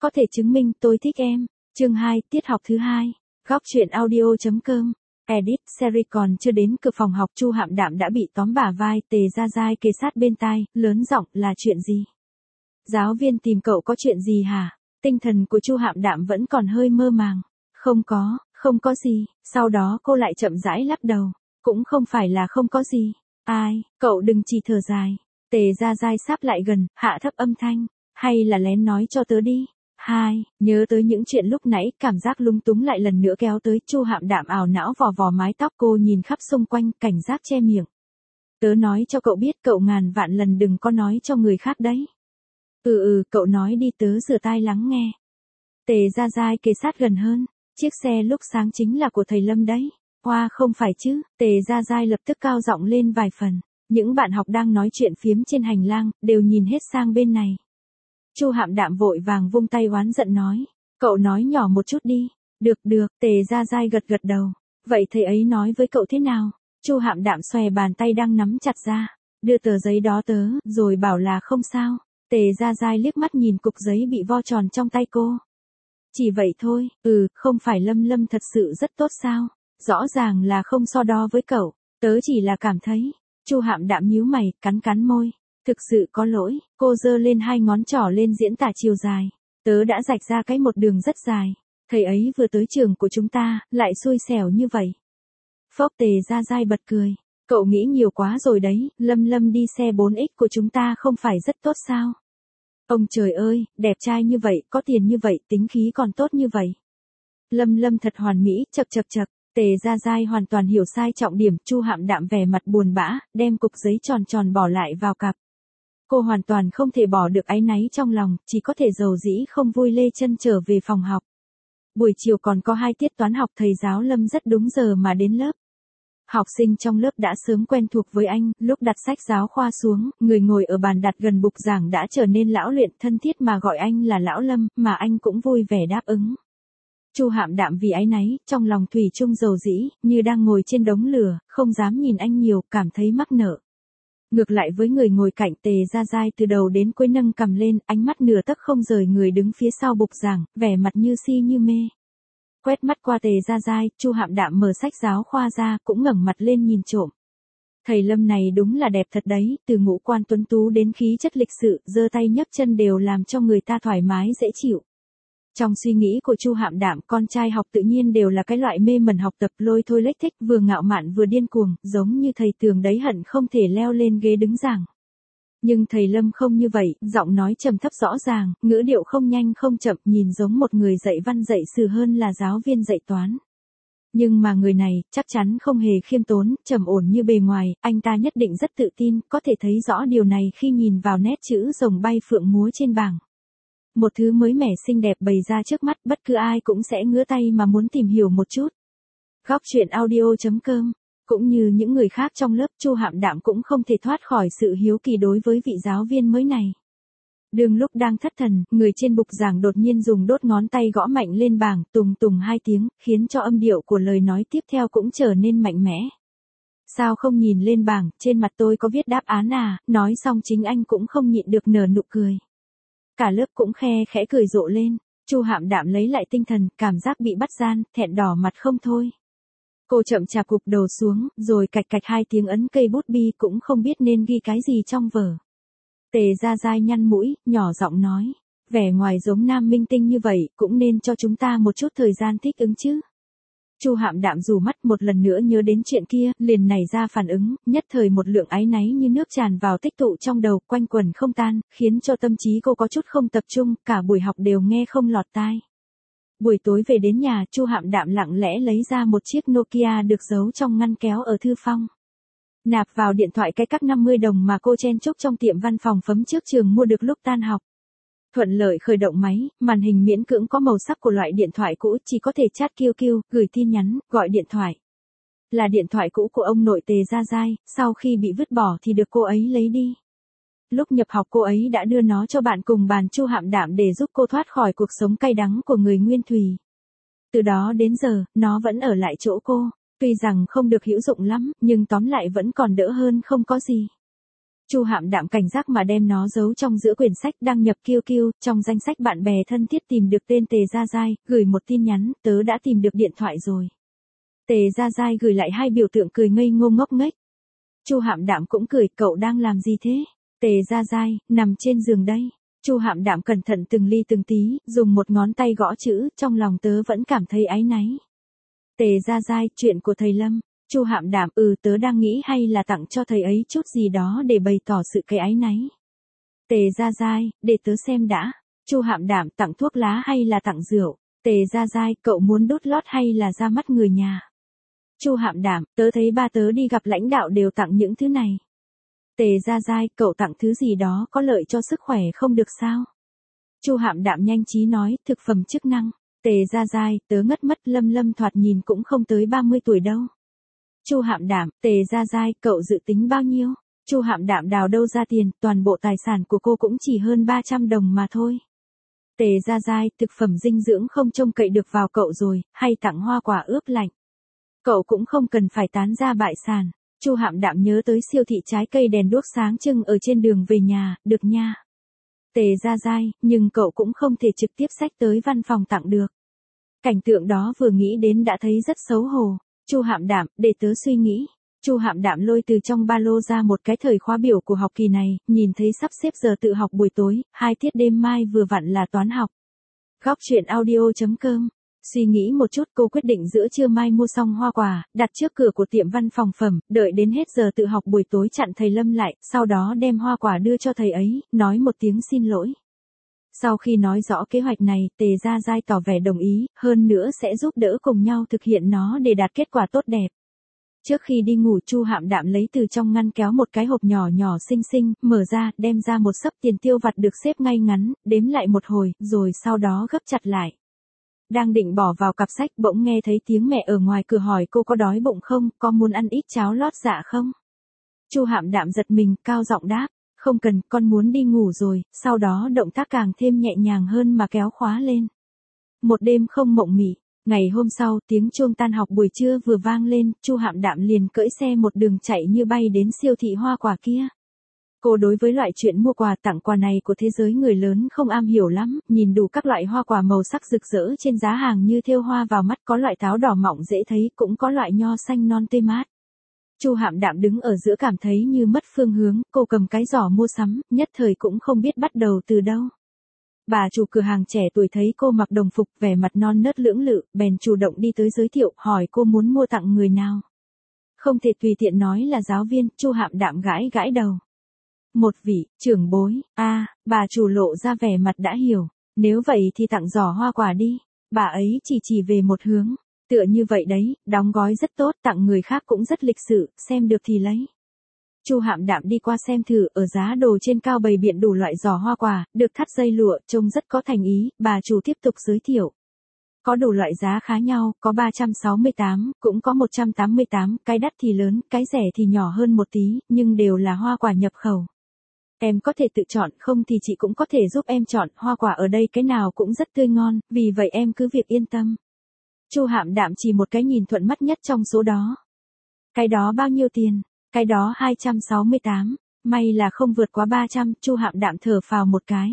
có thể chứng minh tôi thích em. Chương 2, tiết học thứ 2. Góc truyện audio.com. Edit series còn chưa đến cửa phòng học, Chu Hạm Đạm đã bị tóm bả vai, Tề Gia Giai kề sát bên tai, lớn giọng, là chuyện gì? Giáo viên tìm cậu có chuyện gì hả? Tinh thần của Chu Hạm Đạm vẫn còn hơi mơ màng. Không có gì. Sau đó cô lại chậm rãi lắc đầu. Cũng không phải là không có gì. Ai, cậu đừng chỉ thở dài. Tề Gia Giai sắp lại gần, hạ thấp âm thanh. Hay là lén nói cho tớ đi. Nhớ tới những chuyện lúc nãy, cảm giác lung túng lại lần nữa kéo tới. Chu Hạm Đạm ảo não vò vò mái tóc, cô nhìn khắp xung quanh, cảnh giác che miệng. Tớ nói cho cậu biết, cậu ngàn vạn lần đừng có nói cho người khác đấy. Cậu nói đi, tớ rửa tai lắng nghe. Tề Gia Giai kề sát gần hơn. Chiếc xe lúc sáng chính là của thầy Lâm đấy. Hoa, không phải chứ? Tề Gia Giai lập tức cao giọng lên vài phần. Những bạn học đang nói chuyện phiếm trên hành lang, đều nhìn hết sang bên này. Chu Hạm Đạm vội vàng vung tay oán giận nói. Cậu nói nhỏ một chút đi. Được, Tề Gia Giai gật đầu. Vậy thầy ấy nói với cậu thế nào? Chu Hạm Đạm xòe bàn tay đang nắm chặt ra. Đưa tờ giấy đó tớ, rồi bảo là không sao. Tề Gia Giai liếc mắt nhìn cục giấy bị vo tròn trong tay cô. Chỉ vậy thôi. Không phải Lâm thật sự rất tốt sao? Rõ ràng là không so đo với cậu. Tớ chỉ là cảm thấy. Chu Hạm Đạm nhíu mày, cắn môi. Thực sự có lỗi. Cô giơ lên hai ngón trỏ lên diễn tả chiều dài. Tớ đã rạch ra một đường rất dài. Thầy ấy vừa tới trường của chúng ta, lại xui xẻo như vậy. Phốc, Tề Gia Giai bật cười. Cậu nghĩ nhiều quá rồi đấy, Lâm đi xe 4X của chúng ta không phải rất tốt sao? Ông trời ơi, đẹp trai như vậy, có tiền như vậy, tính khí còn tốt như vậy. Lâm thật hoàn mỹ, chậc. Tề Gia Giai hoàn toàn hiểu sai trọng điểm. Chu Hạm Đạm vẻ mặt buồn bã, đem cục giấy tròn bỏ lại vào cặp. Cô hoàn toàn không thể bỏ được áy náy trong lòng, chỉ có thể dầu dĩ không vui lê chân trở về phòng học. Buổi chiều còn có 2 tiết toán học, thầy giáo Lâm rất đúng giờ mà đến lớp. Học sinh trong lớp đã sớm quen thuộc với anh, lúc đặt sách giáo khoa xuống, người ngồi ở bàn đặt gần bục giảng đã trở nên lão luyện, thân thiết mà gọi anh là Lão Lâm, mà anh cũng vui vẻ đáp ứng. Chu Hạm Đạm vì áy náy, trong lòng thủy chung dầu dĩ, như đang ngồi trên đống lửa, không dám nhìn anh nhiều, cảm thấy mắc nợ. Ngược lại với người ngồi cạnh, Tề Gia Giai từ đầu đến cuối nâng cằm lên, ánh mắt nửa tấc không rời người đứng phía sau bục giảng, vẻ mặt như si như mê. Quét mắt qua Tề Gia Giai, Chu Hạm Đạm mở sách giáo khoa ra, cũng ngẩng mặt lên nhìn trộm. Thầy Lâm này đúng là đẹp thật đấy, từ ngũ quan tuấn tú đến khí chất lịch sự, giơ tay nhấc chân đều làm cho người ta thoải mái dễ chịu. Trong suy nghĩ của Chu Hạm Đạm, con trai học tự nhiên đều là cái loại mê mẩn học tập, lôi thôi lếch thếch, vừa ngạo mạn vừa điên cuồng, giống như thầy Tường đấy, hận không thể leo lên ghế đứng giảng. Nhưng thầy Lâm không như vậy, giọng nói trầm thấp rõ ràng, ngữ điệu không nhanh không chậm, nhìn giống một người dạy văn dạy sử hơn là giáo viên dạy toán. Nhưng mà người này, chắc chắn không hề khiêm tốn, trầm ổn như bề ngoài, anh ta nhất định rất tự tin, có thể thấy rõ điều này khi nhìn vào nét chữ rồng bay phượng múa trên bảng. Một thứ mới mẻ xinh đẹp bày ra trước mắt, bất cứ ai cũng sẽ ngứa tay mà muốn tìm hiểu một chút. Góc truyện audio.com. Cũng như những người khác trong lớp, Chu Hạm Đạm cũng không thể thoát khỏi sự hiếu kỳ đối với vị giáo viên mới này. Đường lúc đang thất thần, người trên bục giảng đột nhiên dùng đốt ngón tay gõ mạnh lên bảng, tùng 2 tiếng, khiến cho âm điệu của lời nói tiếp theo cũng trở nên mạnh mẽ. Sao không nhìn lên bảng, trên mặt tôi có viết đáp án à? Nói xong chính anh cũng không nhịn được nở nụ cười. Cả lớp cũng khe khẽ cười rộ lên. Chu Hạm Đạm lấy lại tinh thần, cảm giác bị bắt gian, thẹn đỏ mặt không thôi. Cô chậm chạp gục đầu xuống, rồi cạch 2 tiếng ấn cây bút bi, cũng không biết nên ghi cái gì trong vở. Tề Gia Giai nhăn mũi, nhỏ giọng nói. Vẻ ngoài giống nam minh tinh như vậy, cũng nên cho chúng ta một chút thời gian thích ứng chứ. Chu Hạm Đạm rủ mắt, một lần nữa nhớ đến chuyện kia, liền nảy ra phản ứng, nhất thời một lượng áy náy như nước tràn vào tích tụ trong đầu, quanh quẩn không tan, khiến cho tâm trí cô có chút không tập trung, cả buổi học đều nghe không lọt tai. Buổi tối về đến nhà, Chu Hạm Đạm lặng lẽ lấy ra một chiếc Nokia được giấu trong ngăn kéo ở thư phòng. Nạp vào điện thoại cái các 50 đồng mà cô chen chúc trong tiệm văn phòng phấm trước trường mua được lúc tan học. Thuận lợi khởi động máy, màn hình miễn cưỡng có màu sắc của loại điện thoại cũ, chỉ có thể chat QQ, gửi tin nhắn, gọi điện thoại. Là điện thoại cũ của ông nội Tề Gia Giai, sau khi bị vứt bỏ thì được cô ấy lấy đi. Lúc nhập học cô ấy đã đưa nó cho bạn cùng bàn Chu Hạm Đạm để giúp cô thoát khỏi cuộc sống cay đắng của người Nguyên Thùy. Từ đó đến giờ, nó vẫn ở lại chỗ cô, tuy rằng không được hữu dụng lắm, nhưng tóm lại vẫn còn đỡ hơn không có gì. Chu Hạm Đạm cảnh giác mà đem nó giấu trong giữa quyển sách, đăng nhập QQ, trong danh sách bạn bè thân thiết tìm được tên Tề Gia Giai, gửi một tin nhắn, tớ đã tìm được điện thoại rồi. Tề Gia Giai gửi lại 2 biểu tượng cười ngây ngô ngốc nghếch. Chu Hạm Đạm cũng cười, cậu đang làm gì thế? Tề Gia Giai, nằm trên giường đây. Chu Hạm Đạm cẩn thận từng ly từng tí, dùng một ngón tay gõ chữ, trong lòng tớ vẫn cảm thấy áy náy. Tề Gia Giai, chuyện của thầy Lâm. Chu Hạm Đạm, tớ đang nghĩ hay là tặng cho thầy ấy chút gì đó để bày tỏ sự cái áy náy. Tề Gia Giai, để tớ xem đã. Chu Hạm Đạm, tặng thuốc lá hay là tặng rượu? Tề Gia Giai, cậu muốn đốt lót hay là ra mắt người nhà? Chu Hạm Đạm, tớ thấy ba tớ đi gặp lãnh đạo đều tặng những thứ này. Tề Gia Giai, cậu tặng thứ gì đó có lợi cho sức khỏe không được sao? Chu Hạm Đạm nhanh trí nói, thực phẩm chức năng. Tề Gia Giai, tớ ngất mất, Lâm thoạt nhìn cũng không tới 30 tuổi đâu. Chu Hạm Đạm, Tề Gia Giai, cậu dự tính bao nhiêu? Chu Hạm Đạm đào đâu ra tiền, toàn bộ tài sản của cô cũng chỉ hơn 300 đồng mà thôi. Tề Gia Giai, thực phẩm dinh dưỡng không trông cậy được vào cậu rồi, hay tặng hoa quả ướp lạnh. Cậu cũng không cần phải tán ra bại sản. Chu Hạm Đạm nhớ tới siêu thị trái cây đèn đuốc sáng trưng ở trên đường về nhà, được nha. Tề Gia Giai, nhưng cậu cũng không thể trực tiếp xách tới văn phòng tặng được. Cảnh tượng đó vừa nghĩ đến đã thấy rất xấu hổ. Chu Hạm Đạm, để tớ suy nghĩ. Chu Hạm Đạm lôi từ trong ba lô ra một cái thời khóa biểu của học kỳ này, nhìn thấy sắp xếp giờ tự học buổi tối, 2 tiết đêm mai vừa vặn là toán học. Góc truyện audio.com. Suy nghĩ một chút, cô quyết định giữa trưa mai mua xong hoa quả, đặt trước cửa của tiệm văn phòng phẩm, đợi đến hết giờ tự học buổi tối chặn thầy Lâm lại, sau đó đem hoa quả đưa cho thầy ấy, nói một tiếng xin lỗi. Sau khi nói rõ kế hoạch này, Tề Gia Giai tỏ vẻ đồng ý, hơn nữa sẽ giúp đỡ cùng nhau thực hiện nó để đạt kết quả tốt đẹp. Trước khi đi ngủ, Chu Hạm Đạm lấy từ trong ngăn kéo một cái hộp nhỏ nhỏ xinh xinh, mở ra, đem ra một xấp tiền tiêu vặt được xếp ngay ngắn, đếm lại một hồi, rồi sau đó gấp chặt lại. Đang định bỏ vào cặp sách, bỗng nghe thấy tiếng mẹ ở ngoài cửa hỏi cô có đói bụng không, có muốn ăn ít cháo lót dạ không? Chu Hạm Đạm giật mình, cao giọng đáp, không cần, con muốn đi ngủ rồi, sau đó động tác càng thêm nhẹ nhàng hơn mà kéo khóa lên. Một đêm không mộng mị. Ngày hôm sau, tiếng chuông tan học buổi trưa vừa vang lên, Chu Hạm Đạm liền cưỡi xe một đường chạy như bay đến siêu thị hoa quả kia. Cô đối với loại chuyện mua quà tặng quà này của thế giới người lớn không am hiểu lắm, nhìn đủ các loại hoa quả màu sắc rực rỡ trên giá hàng như thêu hoa vào mắt, có loại táo đỏ mọng dễ thấy, cũng có loại nho xanh non tươi mát. Chu Hạm Đạm đứng ở giữa cảm thấy như mất phương hướng, cô cầm cái giỏ mua sắm, nhất thời cũng không biết bắt đầu từ đâu. Bà chủ cửa hàng trẻ tuổi thấy cô mặc đồng phục, vẻ mặt non nớt lưỡng lự, bèn chủ động đi tới giới thiệu, hỏi cô muốn mua tặng người nào. Không thể tùy tiện nói là giáo viên, Chu Hạm Đạm gãi đầu. Một vị trưởng bối, bà chủ lộ ra vẻ mặt đã hiểu, nếu vậy thì tặng giỏ hoa quả đi. Bà ấy chỉ về một hướng, tựa như vậy đấy, đóng gói rất tốt, tặng người khác cũng rất lịch sự, xem được thì lấy. Chu Hạm Đạm đi qua xem thử, ở giá đồ trên cao bày biện đủ loại giỏ hoa quả, được thắt dây lụa, trông rất có thành ý, bà chủ tiếp tục giới thiệu. Có đủ loại giá khá nhau, có 368, cũng có 188, cái đắt thì lớn, cái rẻ thì nhỏ hơn một tí, nhưng đều là hoa quả nhập khẩu. Em có thể tự chọn, không thì chị cũng có thể giúp em chọn, hoa quả ở đây cái nào cũng rất tươi ngon, vì vậy em cứ việc yên tâm. Chu Hạm Đạm chỉ một cái nhìn thuận mắt nhất trong số đó. Cái đó bao nhiêu tiền? Cái đó 268, may là không vượt quá 300, Chu Hạm Đạm thở phào một cái.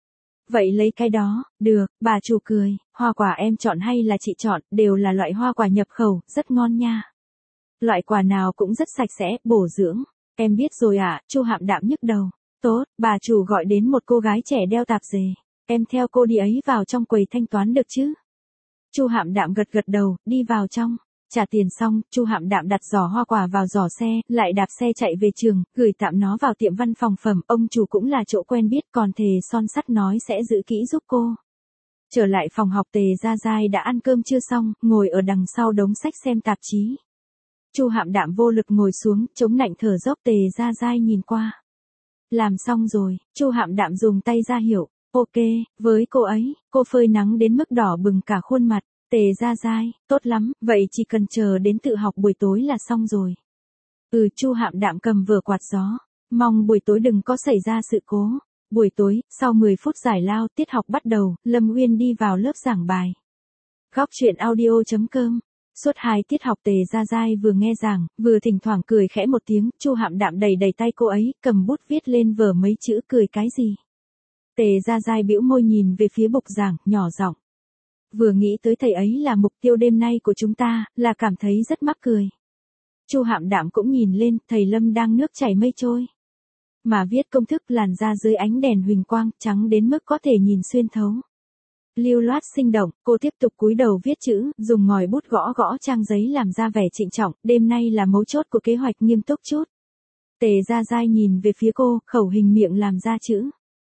Vậy lấy cái đó, được, bà chủ cười, hoa quả em chọn hay là chị chọn, đều là loại hoa quả nhập khẩu, rất ngon nha. Loại quả nào cũng rất sạch sẽ, bổ dưỡng. Em biết rồi ạ, Chu Hạm Đạm nhức đầu. Tốt, bà chủ gọi đến một cô gái trẻ đeo tạp dề. Em theo cô đi ấy vào trong quầy thanh toán được chứ? Chu Hạm Đạm gật đầu, đi vào trong. Trả tiền xong, Chu Hạm Đạm đặt giỏ hoa quả vào giỏ xe, lại đạp xe chạy về trường, gửi tạm nó vào tiệm văn phòng phẩm, ông chủ cũng là chỗ quen biết, còn thề son sắt nói sẽ giữ kỹ giúp cô. Trở lại phòng học, Tề Gia Giai đã ăn cơm chưa xong, ngồi ở đằng sau đống sách xem tạp chí. Chu Hạm Đạm vô lực ngồi xuống, chống nạnh thở dốc, Tề Gia Giai nhìn qua. Làm xong rồi, Chu Hạm Đạm dùng tay ra hiệu, ok, với cô ấy, cô phơi nắng đến mức đỏ bừng cả khuôn mặt. Tề Gia Giai, tốt lắm, vậy chỉ cần chờ đến tự học buổi tối là xong rồi. Chu Hạm Đạm cầm vở quạt gió, mong buổi tối đừng có xảy ra sự cố. Buổi tối, sau 10 phút giải lao, tiết học bắt đầu, Lâm Uyên đi vào lớp giảng bài. Góc truyện audio.com Suốt 2 tiết học Tề Gia Giai vừa nghe giảng, vừa thỉnh thoảng cười khẽ một tiếng, Chu Hạm Đạm đẩy đẩy tay cô ấy, cầm bút viết lên vở mấy chữ cười cái gì. Tề Gia Giai bĩu môi nhìn về phía bục giảng, nhỏ giọng. Vừa nghĩ tới thầy ấy là mục tiêu đêm nay của chúng ta, là cảm thấy rất mắc cười. Chu Hạm Đạm cũng nhìn lên, thầy Lâm đang nước chảy mây trôi. Mà viết công thức làn da dưới ánh đèn huỳnh quang, trắng đến mức có thể nhìn xuyên thấu. Lưu loát sinh động, cô tiếp tục cúi đầu viết chữ, dùng ngòi bút gõ gõ trang giấy làm ra vẻ trịnh trọng, đêm nay là mấu chốt của kế hoạch, nghiêm túc chút. Tề Gia Giai nhìn về phía cô, khẩu hình miệng làm ra chữ.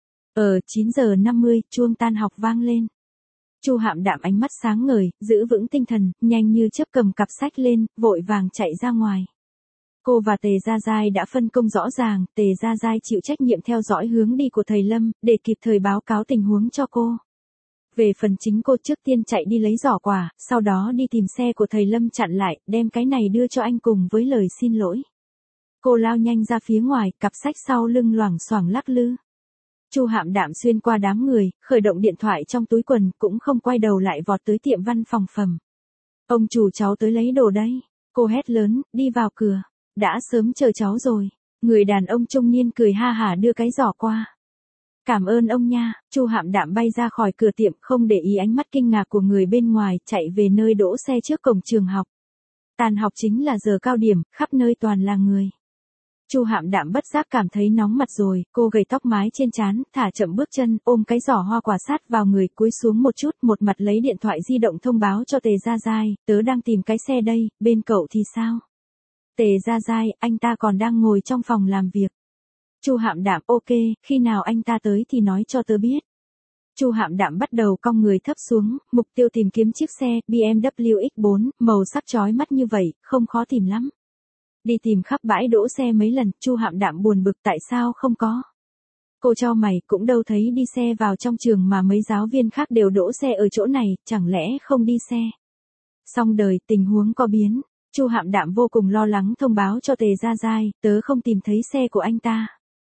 9 giờ 50, chuông tan học vang lên. Chu Hạm Đạm ánh mắt sáng ngời, giữ vững tinh thần, nhanh như chớp cầm cặp sách lên, vội vàng chạy ra ngoài. Cô và Tề Gia Giai đã phân công rõ ràng, Tề Gia Giai chịu trách nhiệm theo dõi hướng đi của thầy Lâm, để kịp thời báo cáo tình huống cho cô. Về phần chính cô trước tiên chạy đi lấy giỏ quà, sau đó đi tìm xe của thầy Lâm chặn lại, đem cái này đưa cho anh cùng với lời xin lỗi. Cô lao nhanh ra phía ngoài, cặp sách sau lưng loảng xoảng lắc lư. Chu Hạm Đạm xuyên qua đám người, khởi động điện thoại trong túi quần, cũng không quay đầu lại vọt tới tiệm văn phòng phẩm. Ông chủ, cháu tới lấy đồ đây. Cô hét lớn, đi vào cửa. Đã sớm chờ cháu rồi. Người đàn ông trung niên cười ha hả đưa cái giỏ qua. Cảm ơn ông nha. Chu Hạm Đạm bay ra khỏi cửa tiệm, không để ý ánh mắt kinh ngạc của người bên ngoài, chạy về nơi đỗ xe trước cổng trường học. Tàn học chính là giờ cao điểm, khắp nơi toàn là người. Chu Hạm Đạm bất giác cảm thấy nóng mặt rồi, cô gầy tóc mái trên trán, thả chậm bước chân, ôm cái giỏ hoa quả sát vào người, cúi xuống một chút, một mặt lấy điện thoại di động thông báo cho Tề Gia Giai, tớ đang tìm cái xe đây, bên cậu thì sao? Tề Gia Giai, anh ta còn đang ngồi trong phòng làm việc. Chu Hạm Đạm, ok, khi nào anh ta tới thì nói cho tớ biết. Chu Hạm Đạm bắt đầu cong người thấp xuống, mục tiêu tìm kiếm chiếc xe BMW X4, màu sắc chói mắt như vậy, không khó tìm lắm. Đi tìm khắp bãi đỗ xe mấy lần, Chu Hạm Đạm buồn bực tại sao không có. Cô chau mày, cũng đâu thấy đi xe vào trong trường mà mấy giáo viên khác đều đỗ xe ở chỗ này, chẳng lẽ không đi xe. Xong đời, tình huống có biến. Chu Hạm Đạm vô cùng lo lắng thông báo cho Tề Gia Giai, tớ không tìm thấy xe của anh ta.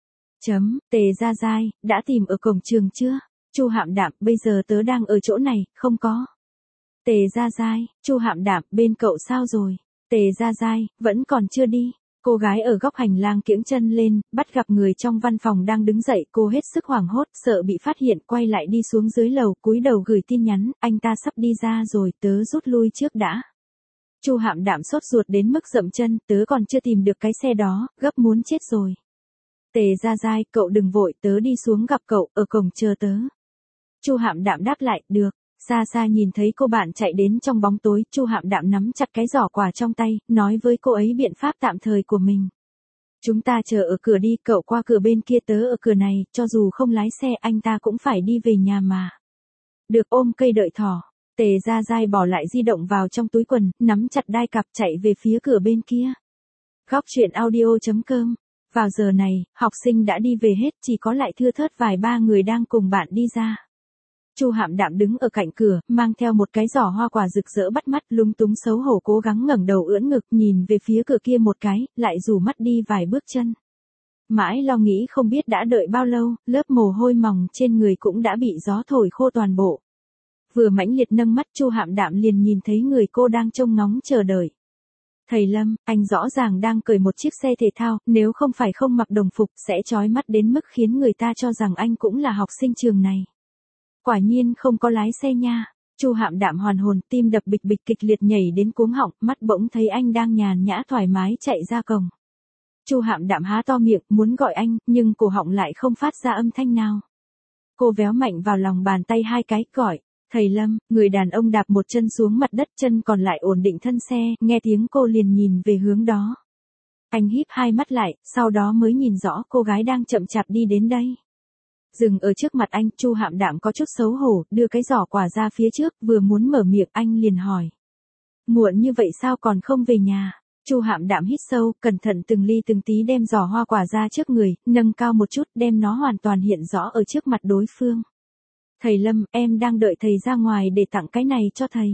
Tề Gia Giai, đã tìm ở cổng trường chưa? Chu Hạm Đạm, bây giờ tớ đang ở chỗ này, không có. Tề Gia Giai, Chu Hạm Đạm, bên cậu sao rồi? Tề Gia Giai, vẫn còn chưa đi. Cô gái ở góc hành lang kiễng chân lên, bắt gặp người trong văn phòng đang đứng dậy, cô hết sức hoảng hốt, sợ bị phát hiện, quay lại đi xuống dưới lầu, cúi đầu gửi tin nhắn, anh ta sắp đi ra rồi, tớ rút lui trước đã. Chu Hạm Đạm sốt ruột đến mức dậm chân, tớ còn chưa tìm được cái xe đó, gấp muốn chết rồi. Tề Gia Giai, cậu đừng vội, tớ đi xuống gặp cậu, ở cổng chờ tớ. Chu Hạm Đạm đáp lại, được. Xa xa nhìn thấy cô bạn chạy đến trong bóng tối, Chu Hạm Đạm nắm chặt cái giỏ quà trong tay, nói với cô ấy biện pháp tạm thời của mình. Chúng ta chờ ở cửa đi, cậu qua cửa bên kia, tớ ở cửa này, cho dù không lái xe anh ta cũng phải đi về nhà mà. Được, ôm cây đợi thỏ. Tề Gia Giai bỏ lại di động vào trong túi quần, nắm chặt đai cặp chạy về phía cửa bên kia. Góc truyện audio.com. Vào giờ này, học sinh đã đi về hết, chỉ có lại thưa thớt vài ba người đang cùng bạn đi ra. Chu Hạm Đạm đứng ở cạnh cửa, mang theo một cái giỏ hoa quả rực rỡ bắt mắt, lúng túng xấu hổ cố gắng ngẩng đầu ưỡn ngực, nhìn về phía cửa kia một cái, lại rủ mắt đi vài bước chân. Mãi lo nghĩ không biết đã đợi bao lâu, lớp mồ hôi mỏng trên người cũng đã bị gió thổi khô toàn bộ. Vừa mãnh liệt nâng mắt, Chu Hạm Đạm liền nhìn thấy người cô đang trông ngóng chờ đợi. Thầy Lâm, anh rõ ràng đang cởi một chiếc xe thể thao, nếu không phải không mặc đồng phục, sẽ chói mắt đến mức khiến người ta cho rằng anh cũng là học sinh trường này. Quả nhiên không có lái xe nha. Chu Hạm Đạm hoàn hồn, tim đập bịch bịch kịch liệt nhảy đến cuống họng, mắt bỗng thấy anh đang nhàn nhã thoải mái chạy ra cổng. Chu Hạm Đạm há to miệng, muốn gọi anh, nhưng cổ họng lại không phát ra âm thanh nào. Cô véo mạnh vào lòng bàn tay hai cái, gọi, thầy Lâm, người đàn ông đạp một chân xuống mặt đất, chân còn lại ổn định thân xe, nghe tiếng cô liền nhìn về hướng đó. Anh híp hai mắt lại, sau đó mới nhìn rõ cô gái đang chậm chạp đi đến đây. Dừng ở trước mặt anh, Chu Hạm Đạm có chút xấu hổ, đưa cái giỏ quà ra phía trước, vừa muốn mở miệng anh liền hỏi. Muộn như vậy sao còn không về nhà? Chu Hạm Đạm hít sâu, cẩn thận từng ly từng tí đem giỏ hoa quả ra trước người, nâng cao một chút, đem nó hoàn toàn hiện rõ ở trước mặt đối phương. Thầy Lâm, em đang đợi thầy ra ngoài để tặng cái này cho thầy.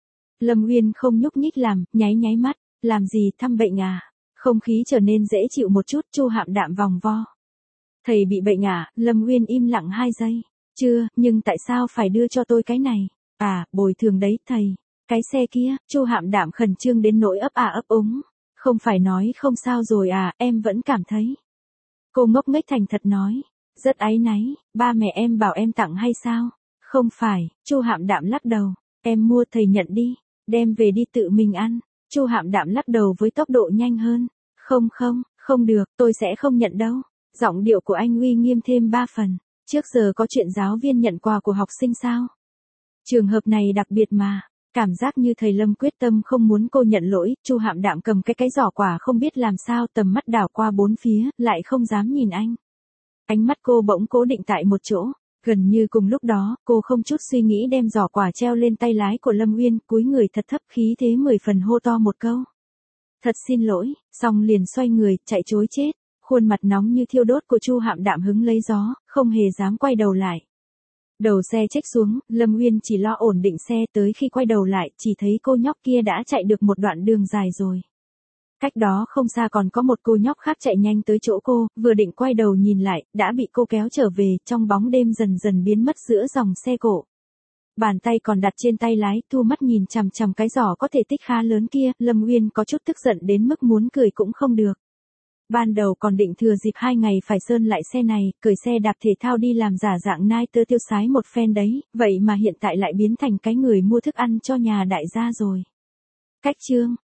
Lâm Uyên không nhúc nhích làm, nháy nháy mắt, làm gì, thăm bệnh à? Không khí trở nên dễ chịu một chút, Chu Hạm Đạm vòng vo. Thầy bị bệnh à? Lâm Uyên im lặng 2 giây. Chưa, nhưng tại sao phải đưa cho tôi cái này? À, bồi thường đấy, thầy. Cái xe kia, Chu Hạm Đạm khẩn trương đến nỗi ấp ấp úng. Không phải nói không sao rồi à, em vẫn cảm thấy. Cô ngốc nghếch thành thật nói. Rất áy náy, ba mẹ em bảo em tặng hay sao? Không phải, Chu Hạm Đạm lắc đầu. Em mua thầy nhận đi, đem về đi tự mình ăn. Chu Hạm Đạm lắc đầu với tốc độ nhanh hơn. Không được, tôi sẽ không nhận đâu. Giọng điệu của anh uy nghiêm thêm 3 phần. Trước giờ có chuyện giáo viên nhận quà của học sinh sao? Trường hợp này đặc biệt mà. Cảm giác như thầy Lâm quyết tâm không muốn cô nhận lỗi. Chu Hạm Đạm cầm cái giỏ quà không biết làm sao, tầm mắt đảo qua bốn phía, lại không dám nhìn anh. Ánh mắt cô bỗng cố định tại một chỗ. Gần như cùng lúc đó, cô không chút suy nghĩ đem giỏ quà treo lên tay lái của Lâm Uyên, cúi người thật thấp, khí thế 10 phần hô to một câu. Thật xin lỗi, xong liền xoay người, chạy trối chết. Khuôn mặt nóng như thiêu đốt của Chu Hạm Đạm hứng lấy gió, không hề dám quay đầu lại. Đầu xe chếch xuống, Lâm Uyên chỉ lo ổn định xe, tới khi quay đầu lại, chỉ thấy cô nhóc kia đã chạy được một đoạn đường dài rồi. Cách đó không xa còn có một cô nhóc khác chạy nhanh tới chỗ cô, vừa định quay đầu nhìn lại, đã bị cô kéo trở về, trong bóng đêm dần dần biến mất giữa dòng xe cộ. Bàn tay còn đặt trên tay lái, thu mắt nhìn chằm chằm cái giỏ có thể tích khá lớn kia, Lâm Uyên có chút tức giận đến mức muốn cười cũng không được. Ban đầu còn định thừa dịp 2 ngày phải sơn lại xe này, cởi xe đạp thể thao đi làm giả dạng nai tơ tiêu sái một phen đấy, vậy mà hiện tại lại biến thành cái người mua thức ăn cho nhà đại gia rồi. Cách chương